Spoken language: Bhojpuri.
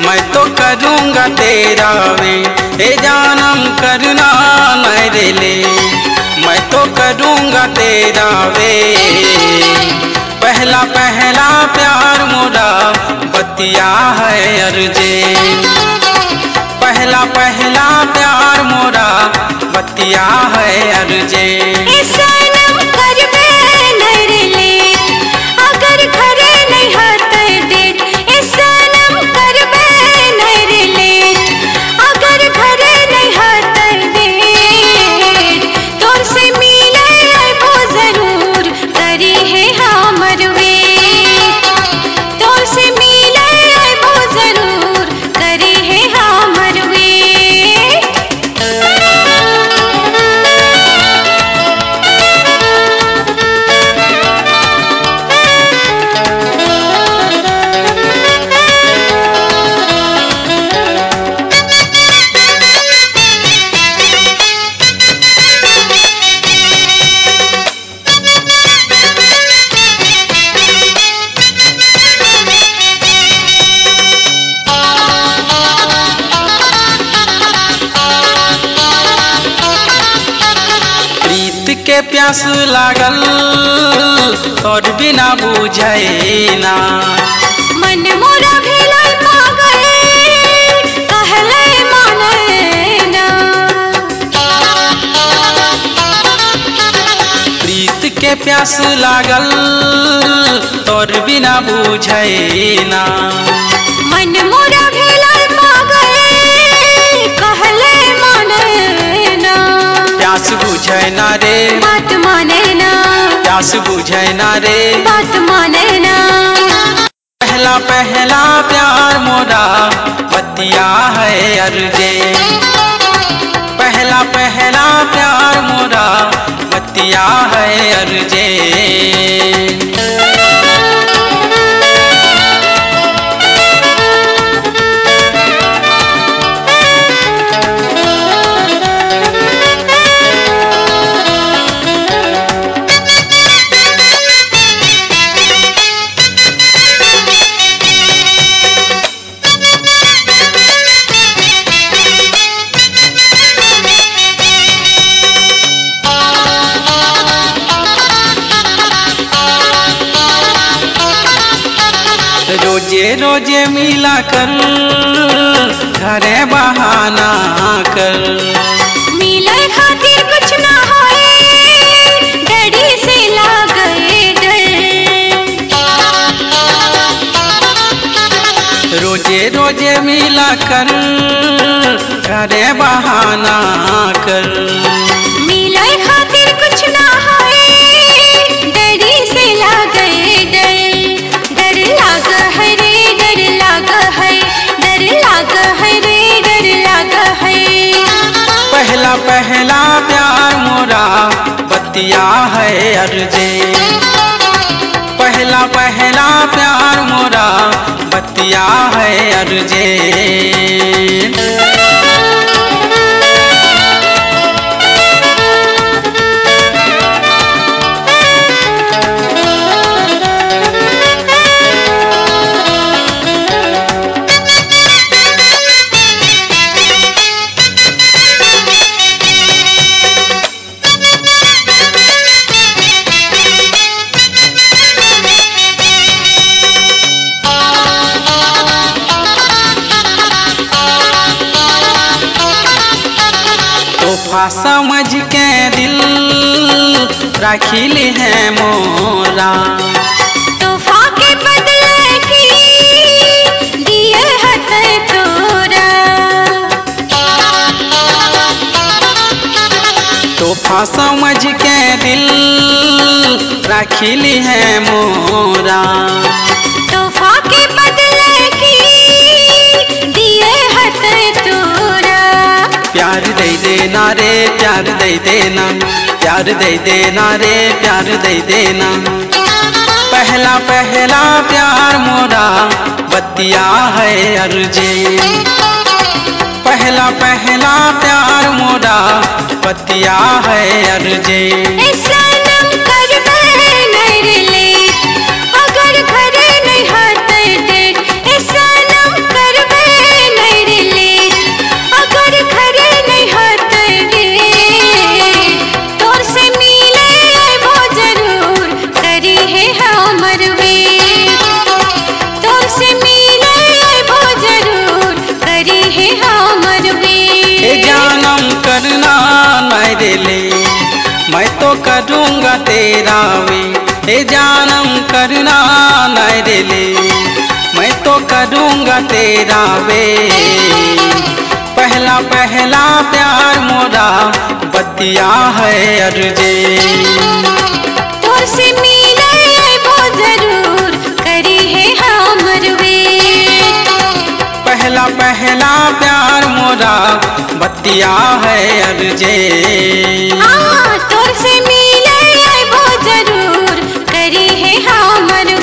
मैं तो करूँगा तेरा वे, हे जानम करना मेरे लिए। मैं तो करूँगा तेरा वे, पहला पहला प्यार मोरा बतिया है अर्जे। पहला पहला प्यार मोरा बतिया है अर्जे। के प्यास लागल और बिना बुझे ना, मन मोरा भेलै पागल कहलै मानै ना। प्रीत के प्यास लागल और बिना बुझे ना, मन मोरा भेलै पागल कहलै मानै ना। प्यास बुझे ना रे बात माने ना, प्यास बुझे ना रे बात माने ना। पहला पहला प्यार मोरा बतिया है अर्जे। पहला पहला प्यार मोरा बतिया है अर्जे। रोजे रोजे मिला कर घरे बहाना कर, मिले खातिर कुछ ना होए डरी से लागे डर। रोजे रोजे मिला कर घरे बहाना कर, मिले खातिर कुछ ना होए डरी से लागे डर। डर लाग है रे डर लाग है, डर लाग है रे डर लाग है। पहला पहला प्यार मोरा बतिया है अर्जे। पहला पहला प्यार मोरा बतिया है अर्जे। तोहफा समझ के दिल राखिल है मोरा, तोहफा के बदले की दिए हते तोरा। तोहफा समझ के दिल राखिल है मोरा, तोहफा के बदले की दिए हते तोरा। प्यार दे देना रे प्यार दे देना, प्यार दे देना रे प्यार दे देना। पहला पहला प्यार मोरा बतिया है अर्जे। पहला पहला प्यार मोरा बतिया है अर्जे। अगर घरे नहीं हते देख ऐसा न करबे ले। मैं तो करूँगा तेरा वे हे जानम करना नहीं रे ले। मैं तो करूँगा तेरा वे पहला पहला प्यार मोरा बतिया है अर्जे। तोर से मिले वो जरूर करी है हमर वे। पहला पहला प्यार मोरा बतिया है अर्जे। हाँ तोर से मिले वो जरूर करी है हमर